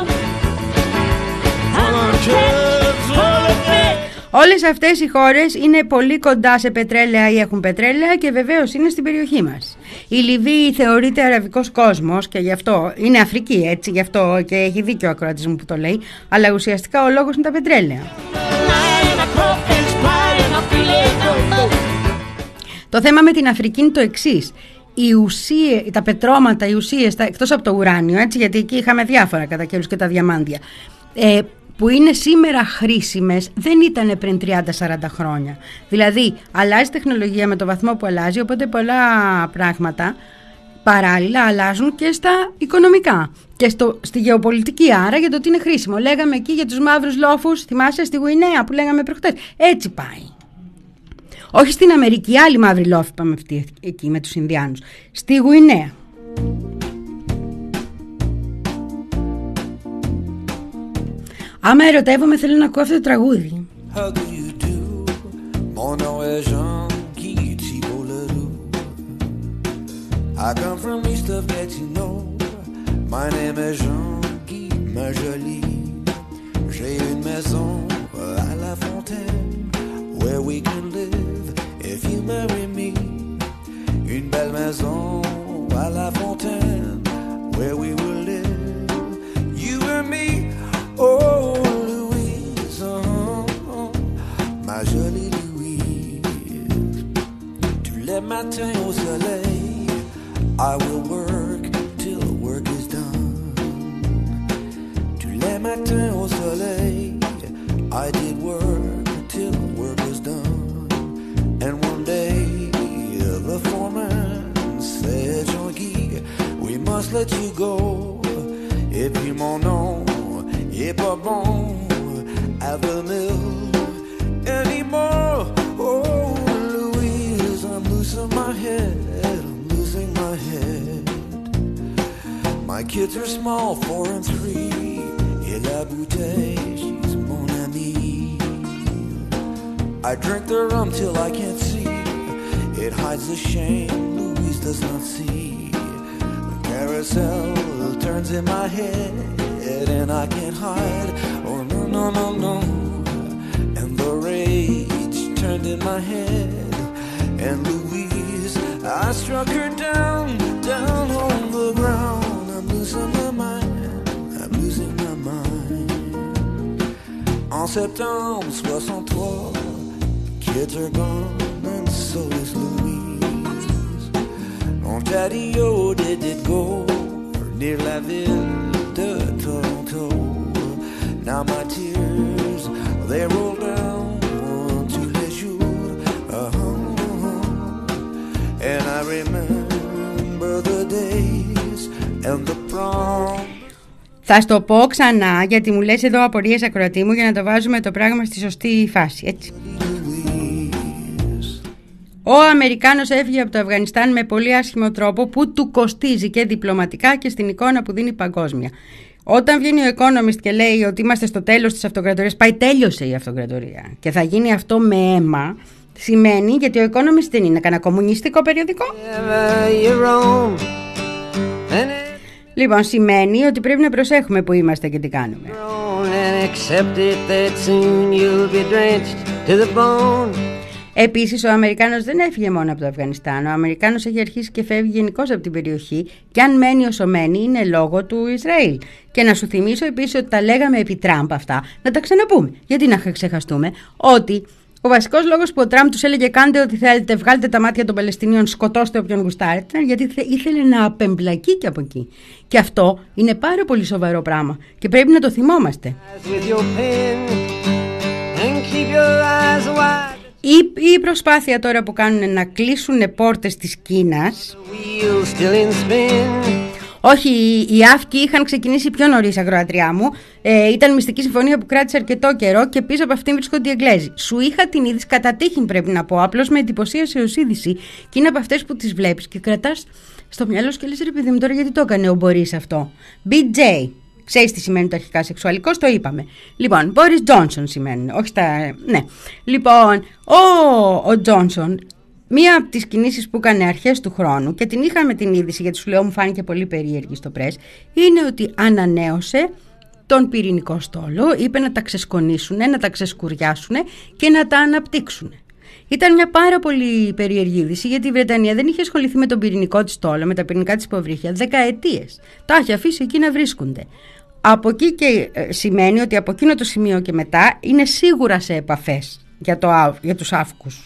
A: Όλες αυτές οι χώρες είναι πολύ κοντά σε πετρέλαια ή έχουν πετρέλαια και βεβαίως είναι στην περιοχή μας. Η Λιβύη θεωρείται αραβικός κόσμος και γι' αυτό είναι Αφρική, έτσι, γι' αυτό και έχει δίκιο ο ακροατής μου που το λέει, αλλά ουσιαστικά ο λόγος είναι τα πετρέλαια. Το θέμα με την Αφρική είναι το εξής. Οι ουσίες, τα πετρώματα, οι ουσίες, εκτός από το ουράνιο, έτσι, γιατί εκεί είχαμε διάφορα κατά καιρούς και τα διαμάντια, ε, που είναι σήμερα χρήσιμες, δεν ήταν πριν τριάντα σαράντα χρόνια. Δηλαδή, αλλάζει τεχνολογία με το βαθμό που αλλάζει, οπότε πολλά πράγματα παράλληλα αλλάζουν και στα οικονομικά και στο, στη γεωπολιτική, άρα για το τι είναι χρήσιμο. Λέγαμε εκεί για τους μαύρους λόφους, θυμάσαι, στη Γουινέα που λέγαμε προχτές. Έτσι πάει. Όχι στην Αμερική, άλλοι μαύροι λόφοι πάμε αυτοί, εκεί με τους Ινδιάνους. Στη Γουινέα. Άμα ερωτεύομαι, θέλω να ακούω αυτό το τραγούδι.
F: How do you do? Mon nom est Jean-Guy Thibault-Ledoux. I come from east of Gatineau. My name is Jean-Guy, ma jolie. J'ai une maison à La Fontaine where we can live if you marry me. Une belle maison à La Fontaine where we will live, you and me. Oh, Louise, oh, ma jolie Louise. Tous les matins au soleil, I will work till work is done. Tous les matins au soleil, I did work till work was done. And one day, the foreman said, Jean-Guy, we must let you go. Et puis mon nom est pas bon at the mill anymore. Oh, Louise, I'm losing my head, I'm losing my head. My kids are small, four and three. Et la bouteille, she's mon amie. I drink the rum till I can't see. It hides the shame Louise does not see. The carousel turns in my head and I can't hide. Oh no, no, no, no. And the rage turned in my head. And Louise, I struck her down, down on the ground. I'm losing my mind, I'm losing my mind. En septembre soixante-trois, kids are gone and so is Louise. Ontario did it go near la ville de Toronto. Now my tears, they roll down tous les jours. Uh-huh. And I remember the days and the prom.
A: Θα στο πω ξανά, γιατί μου λες εδώ απορίες ακροατή μου, για να το βάζουμε το πράγμα στη σωστή φάση, έτσι. Ο Αμερικάνος έφυγε από το Αφγανιστάν με πολύ άσχημο τρόπο που του κοστίζει και διπλωματικά και στην εικόνα που δίνει παγκόσμια. Όταν βγαίνει ο Economist και λέει ότι είμαστε στο τέλος της αυτοκρατορίας, πάει τέλειωσε η αυτοκρατορία και θα γίνει αυτό με αίμα, σημαίνει, γιατί ο Economist δεν είναι κανένα κομμουνιστικό περιοδικό. Λοιπόν, σημαίνει ότι πρέπει να προσέχουμε που είμαστε και τι κάνουμε. Επίσης, ο Αμερικάνος δεν έφυγε μόνο από το Αφγανιστάν. Ο Αμερικάνος έχει αρχίσει και φεύγει γενικώς από την περιοχή, και αν μένει όσο μένει είναι λόγω του Ισραήλ. Και να σου θυμίσω επίσης ότι τα λέγαμε επί Τραμπ αυτά, να τα ξαναπούμε, γιατί να ξεχαστούμε, ότι Ο βασικός λόγος που ο Τραμπ τους έλεγε κάντε ό,τι θέλετε, βγάλτε τα μάτια των Παλαιστινίων, σκοτώστε όποιον γουστάρετε, ήταν γιατί ήθελε να απεμπλακεί και από εκεί. Και αυτό είναι πάρα πολύ σοβαρό πράγμα και πρέπει να το θυμόμαστε. Η, η προσπάθεια τώρα που κάνουν να κλείσουν πόρτες της Κίνας. Όχι, οι Αύκοι είχαν ξεκινήσει πιο νωρίς, ακροατριά μου. Ε, ήταν μυστική συμφωνία που κράτησε αρκετό καιρό και πίσω από αυτήν βρίσκονται οι Εγγλέζοι. Σου είχα την είδηση κατά τύχην, πρέπει να πω. Απλώς με εντυπωσίασε ως είδηση και είναι από αυτές που τις βλέπεις και κρατάς στο μυαλό σου και λες ρε παιδί μου, τώρα γιατί το έκανε ο Μπορίς αυτό. μπι τζέι. Ξέρεις τι σημαίνει το αρχικά σεξουαλικός, το είπαμε. Λοιπόν, Boris Johnson σημαίνει, όχι τα... Ναι. Λοιπόν, ο, ο Johnson, μία από τις κινήσεις που έκανε αρχές του χρόνου και την είχαμε την είδηση γιατί σου λέω μου φάνηκε πολύ περίεργη στο πρες, είναι ότι ανανέωσε τον πυρηνικό στόλο, είπε να τα ξεσκονίσουν, να τα ξεσκουριάσουν και να τα αναπτύξουν. Ήταν μια πάρα πολύ περίεργη είδηση γιατί η Βρετανία δεν είχε ασχοληθεί με τον πυρηνικό της στόλο, με τα πυρηνικά της υποβρύχια δεκαετίες. Τα είχε αφήσει εκεί να βρίσκονται. Από εκεί και ε, σημαίνει ότι από εκείνο το σημείο και μετά είναι σίγουρα σε επαφές για, το, για τους Αύκους.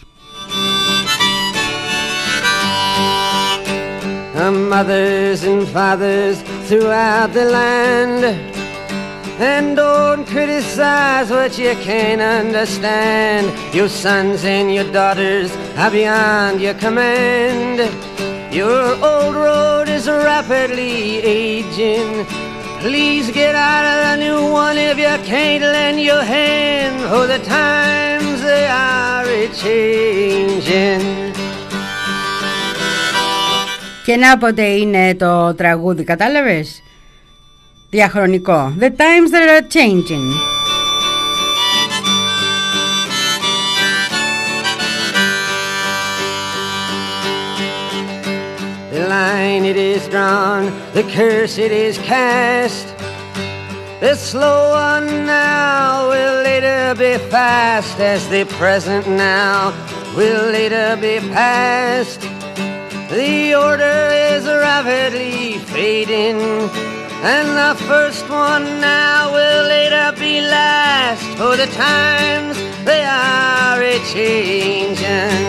G: Mothers and fathers throughout the land, and don't criticize what you can't understand. Your sons and your daughters are beyond your command. Your old road is rapidly aging. Please get out of the new one if you can't lend your hand, for the times they are a-changing.
A: Και να πότε είναι το τραγούδι, κατάλαβες? Διαχρονικό. The times that are changing.
G: The line it is drawn, the curse it is cast. The slow one now will later be fast, as the present now will later be past. The order is rapidly fading, and the first one now will later be last, for the times they are a-changing.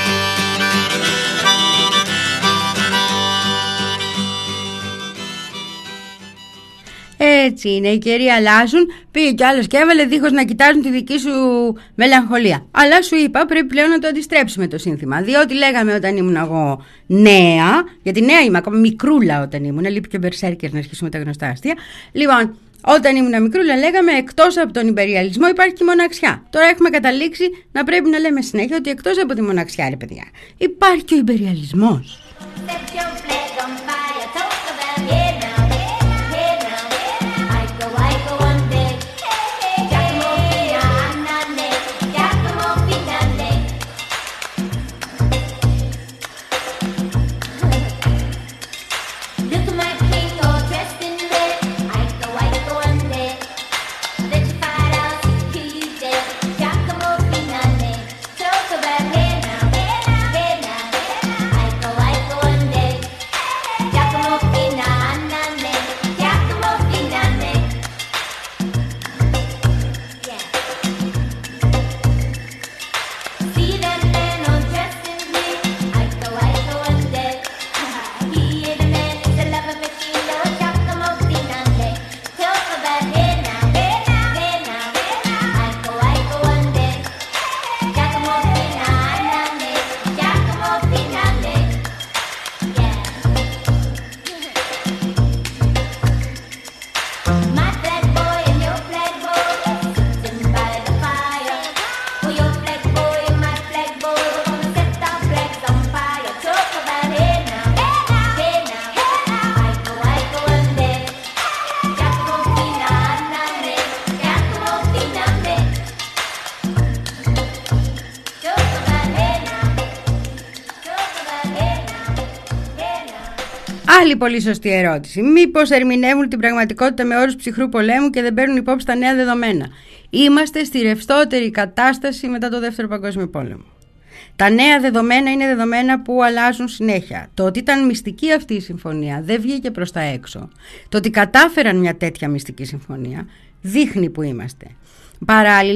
A: Έτσι είναι, οι καιροί αλλάζουν. Πήγε κι άλλος και έβαλε δίχως να κοιτάζουν τη δική σου μελαγχολία. Αλλά σου είπα πρέπει πλέον να το αντιστρέψουμε το σύνθημα. Διότι λέγαμε όταν ήμουν εγώ νέα, γιατί νέα είμαι ακόμα μικρούλα όταν ήμουν, λείπει και ο Μπερσέρκερ να αρχίσουμε τα γνωστά αστεία. Λοιπόν, όταν ήμουν μικρούλα λέγαμε εκτός από τον υπεριαλισμό υπάρχει και η μοναξιά. Τώρα έχουμε καταλήξει να πρέπει να λέμε συνέχεια ότι εκτός από τη μοναξιά, ρε παιδιά, υπάρχει και ο υπεριαλισμός. Άλλη πολύ σωστή ερώτηση. Μήπως ερμηνεύουν την πραγματικότητα με όρους ψυχρού πολέμου και δεν παίρνουν υπόψη τα νέα δεδομένα? Είμαστε στη ρευστότερη κατάσταση μετά το Δεύτερο Παγκόσμιο Πόλεμο. Τα νέα δεδομένα είναι δεδομένα που αλλάζουν συνέχεια. Το ότι ήταν μυστική αυτή η συμφωνία δεν βγήκε προς τα έξω. Το ότι κατάφεραν μια τέτοια μυστική συμφωνία δείχνει που είμαστε. Παράλληλα,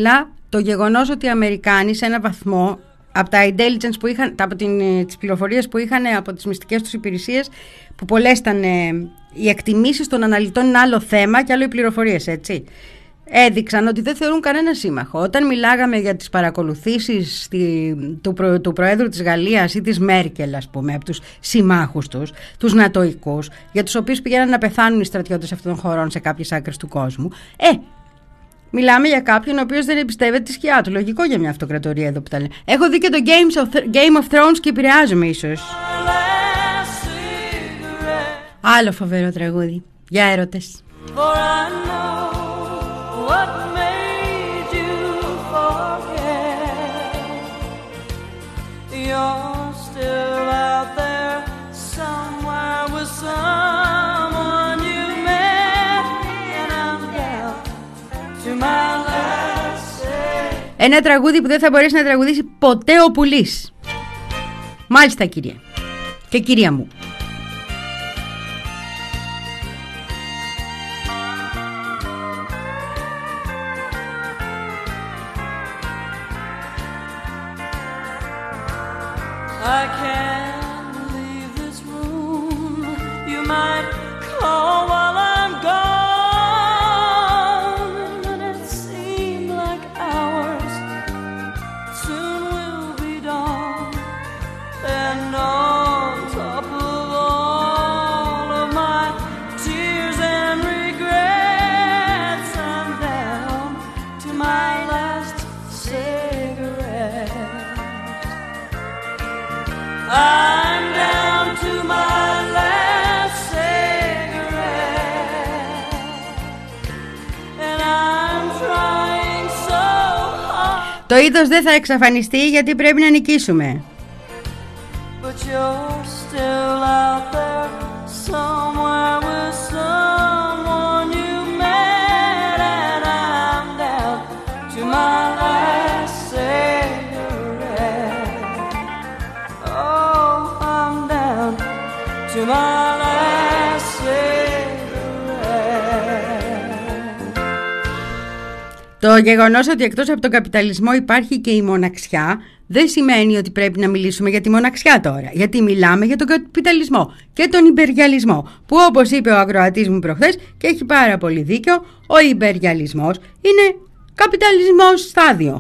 A: το γεγονός ότι οι Αμερικάνοι σε ένα βαθμό, από τα intelligence που είχαν, από την, τις πληροφορίες που είχαν από τις μυστικές τους υπηρεσίες, που πολλές ήταν ε, οι εκτιμήσεις των αναλυτών είναι άλλο θέμα και άλλο οι πληροφορίες, έτσι. Έδειξαν ότι δεν θεωρούν κανένα σύμμαχο. Όταν μιλάγαμε για τις παρακολουθήσεις στη, του, προ, του Προέδρου της Γαλλίας ή της Μέρκελ, ας πούμε, από τους συμμάχους τους, τους νατοικούς, για τους οποίους πηγαίναν να πεθάνουν οι στρατιώτες αυτών των χωρών σε κάποιες άκρες του κόσμου, ε, μιλάμε για κάποιον ο οποίος δεν εμπιστεύεται τη σκιά του. Λογικό για μια αυτοκρατορία εδώ που τα λένε. Έχω δει και το Games of, Game of Thrones και επηρεάζομαι ίσως. Άλλο φοβερό τραγούδι για έρωτες.
H: What made you forget? You're still out there somewhere with someone you met, and I'm down to my last day.
A: Ένα τραγούδι που δεν θα μπορέσει να τραγουδήσει ποτέ ο Πουλής. Μάλιστα, κυρία και κυρία μου.
H: I can't leave this room. You might call while I'm gone, and it seemed like hours. Soon will be dawn, and on top of all of my tears and regrets, I'm down to my last cigarette. I'm down to my last cigarette, and I'm trying so hard.
A: Το είδος δεν θα εξαφανιστεί γιατί πρέπει να νικήσουμε.
H: But you're still out there somewhere with someone you met, and I'm down to my last cigarette. Oh, I'm down to my last cigarette.
A: Το γεγονός ότι εκτός από τον καπιταλισμό υπάρχει και η μοναξιά δεν σημαίνει ότι πρέπει να μιλήσουμε για τη μοναξιά τώρα. Γιατί μιλάμε για τον καπιταλισμό και τον υπεριαλισμό, που όπως είπε ο ακροατής μου προχθές και έχει πάρα πολύ δίκιο, ο υπεριαλισμός είναι καπιταλισμός στάδιο.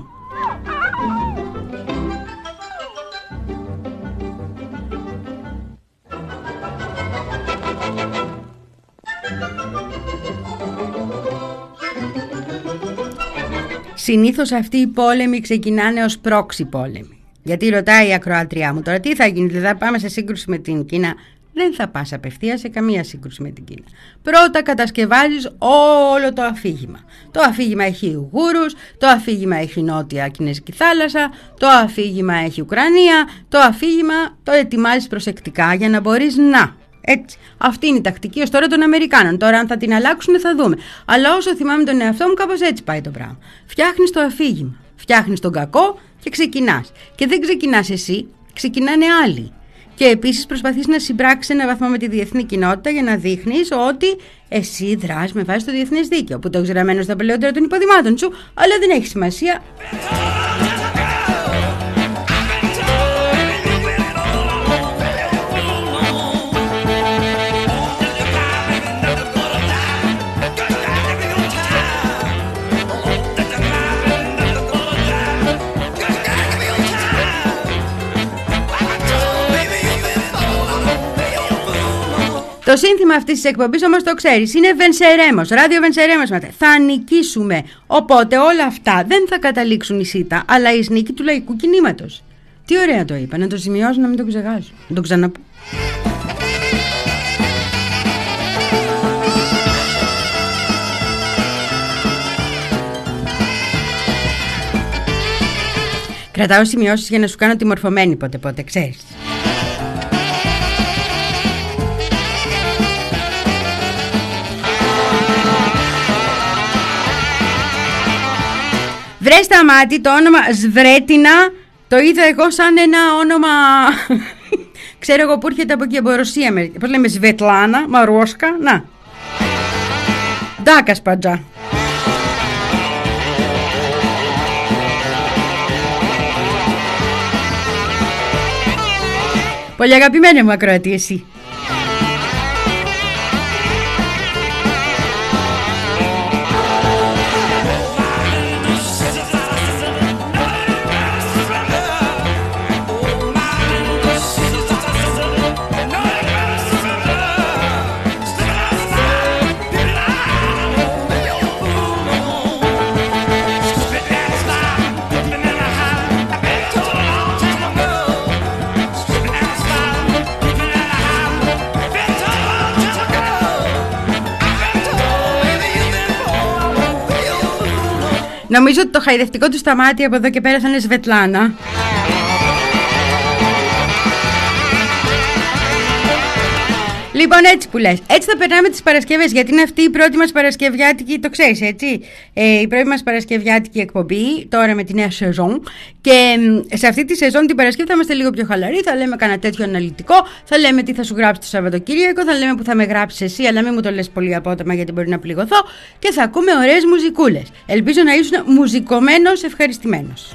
A: Συνήθως αυτοί οι πόλεμοι ξεκινάνε ως πρόξι πόλεμοι. Γιατί ρωτάει η ακροάτριά μου τώρα τι θα γίνει, δεν θα πάμε σε σύγκρουση με την Κίνα. Δεν θα πας απευθείας σε καμία σύγκρουση με την Κίνα. Πρώτα κατασκευάζεις όλο το αφήγημα. Το αφήγημα έχει Ουγγούρους, το αφήγημα έχει Νότια Κινέζικη θάλασσα, το αφήγημα έχει Ουκρανία, το αφήγημα το ετοιμάζεις προσεκτικά για να μπορείς να... Έτσι. Αυτή είναι η τακτική ως τώρα των Αμερικάνων. Τώρα, αν θα την αλλάξουν, θα δούμε. Αλλά όσο θυμάμαι τον εαυτό μου, κάπως έτσι πάει το πράγμα. Φτιάχνεις το αφήγημα. Φτιάχνεις τον κακό και ξεκινάς. Και δεν ξεκινάς εσύ, ξεκινάνε άλλοι. Και επίσης προσπαθείς να συμπράξεις ένα βαθμό με τη διεθνή κοινότητα για να δείχνεις ότι εσύ δράς με βάση το διεθνές δίκαιο. Που το έχεις γραμμένο στα παλαιότερα των υποδημάτων σου, αλλά δεν έχει σημασία. Το σύνθημα αυτής της εκπομπής όμως το ξέρεις, είναι Venceremos, ράδιο Venceremos. Θα νικήσουμε, οπότε όλα αυτά δεν θα καταλήξουν εις ήττα, αλλά εις νίκη του λαϊκού κινήματος. Τι ωραία το είπα, να το σημειώσω, να μην το ξεχάσω, να το ξαναπώ. Κρατάω σημειώσεις για να σου κάνω τη μορφωμένη πότε πότε, ξέρεις. Βρες στα μάτι το όνομα Σβρέτινα, το είδα εγώ σαν ένα όνομα, ξέρω εγώ που έρχεται από εκεί από Ρωσία, πώς λέμε, Σβετλάνα, Μαρόσκα, να. Ντάκα σπατζά. Πολύ αγαπημένη μου ακροατή εσύ. Νομίζω ότι το χαϊδευτικό του σταμάτη από εδώ και πέρα θα είναι Σβετλάνα. Λοιπόν, έτσι που λες. Έτσι θα περνάμε τις Παρασκευές, γιατί είναι αυτή η πρώτη μας παρασκευιάτικη, το ξέρεις έτσι, ε, η πρώτη μας παρασκευιάτικη εκπομπή, τώρα με τη νέα σεζόν. Και ε, σε αυτή τη σεζόν την Παρασκευή θα είμαστε λίγο πιο χαλαροί, θα λέμε κανένα τέτοιο αναλυτικό, θα λέμε τι θα σου γράψει το Σαββατοκύριακο, θα λέμε που θα με γράψεις εσύ, αλλά μην μου το λες πολύ απότομα γιατί μπορεί να πληγωθώ, και θα ακούμε ωραίες μουζικούλες. Ελπίζω να ήσουν μουζικωμένος, ευχαριστημένος.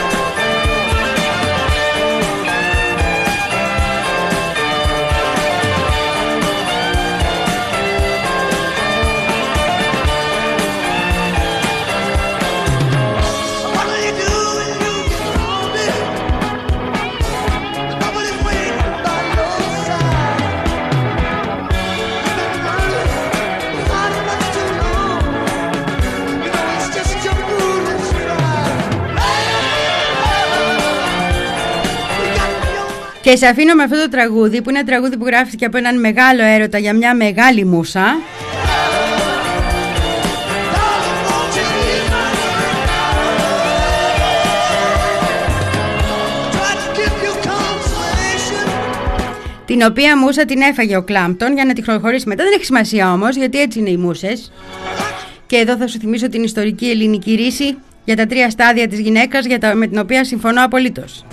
A: Και σε αφήνω με αυτό το τραγούδι, που είναι ένα τραγούδι που γράφτηκε από έναν μεγάλο έρωτα για μια μεγάλη μούσα. Την οποία μούσα την έφαγε ο Κλάμπτον για να τη προχωρήσει μετά. Δεν έχει σημασία όμως, γιατί έτσι είναι οι μούσες. Και εδώ θα σου θυμίσω την ιστορική ελληνική ρίση για τα τρία στάδια της γυναίκας, για τα, με την οποία συμφωνώ απολύτως.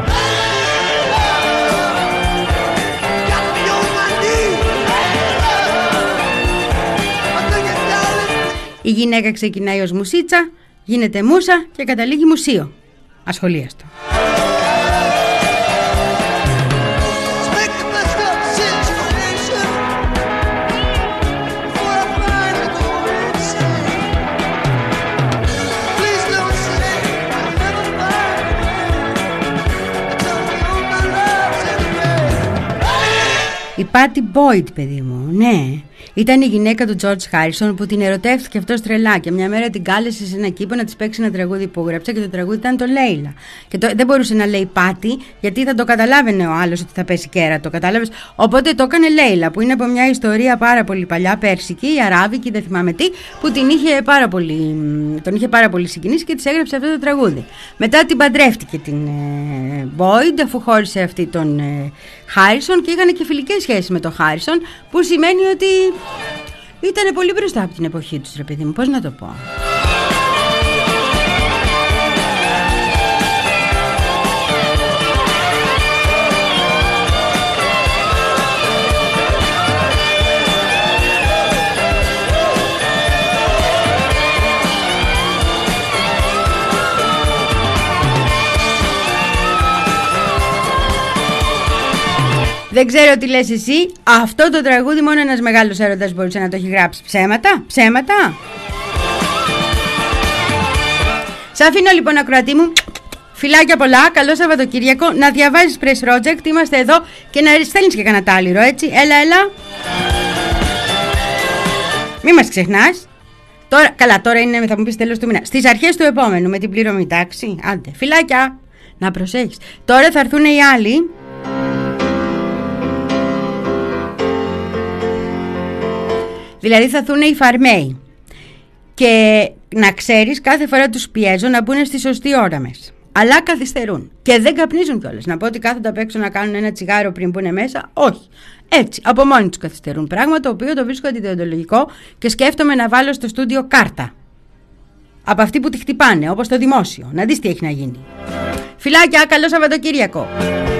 A: Η γυναίκα ξεκινάει ως μουσίτσα, γίνεται μούσα και καταλήγει μουσείο. Ασχολίαστο. Η Πάτι Μπόιντ, παιδί μου, ναι. Ήταν η γυναίκα του Τζορτζ Χάρισον που την ερωτεύτηκε αυτός τρελά και μια μέρα την κάλεσε σε ένα κήπο να της παίξει ένα τραγούδι που έγραψε και το τραγούδι ήταν το Λέιλα. Και το, δεν μπορούσε να λέει Πάτι γιατί θα το καταλάβαινε ο άλλος ότι θα πέσει κέρατο, κατάλαβες. Οπότε το έκανε Λέιλα, που είναι από μια ιστορία πάρα πολύ παλιά, πέρσικη, αράβικη, δεν θυμάμαι τι, που την είχε πάρα πολύ, τον είχε πάρα πολύ συγκινήσει και της έγραψε αυτό το τραγούδι. Μετά την παντρεύτηκε την Μπόιντ, ε, αφού χώρισε αυτή τον ε, Χάρισον, και είχαν και φιλικές σχέσεις με τον Χάρισον, που σημαίνει ότι ήτανε πολύ μπροστά από την εποχή τους, ρε παιδί μου, πώς να το πω. Δεν ξέρω τι λες εσύ. Αυτό το τραγούδι μόνο ένας μεγάλος έρωτας μπορούσε να το έχει γράψει. Ψέματα, ψέματα. Σ' αφήνω λοιπόν, ακροατή μου. Φιλάκια πολλά, καλό Σαββατοκύριακο. Να διαβάζεις Press Project, είμαστε εδώ. Και να στέλνεις και κανένα τάλιρο, έτσι. Έλα, έλα. Μη μας ξεχνάς. Τώρα, καλά, τώρα είναι, θα μου πεις, τέλος του μήνα. Στις αρχές του επόμενου με την πληρωμή, τάξη. Άντε, φιλάκια. Να προσέχεις. Τώρα θα έρθουν οι άλλοι. Δηλαδή θα έρθουν οι φαρμαίοι. Και να ξέρεις, κάθε φορά τους πιέζω να μπουν στη σωστή ώρα μες. Αλλά καθυστερούν. Και δεν καπνίζουν κιόλας. Να πω ότι κάθονται απ' έξω να κάνουν ένα τσιγάρο πριν μπουν μέσα. Όχι. Έτσι, από μόνοι τους καθυστερούν. Πράγμα το οποίο το βρίσκω αντιdeontολογικό και σκέφτομαι να βάλω στο στούντιο κάρτα. Από αυτή που τη χτυπάνε, όπως το δημόσιο. Να δεις τι έχει να γίνει. Φιλάκια, καλό Σαββατοκύριακο.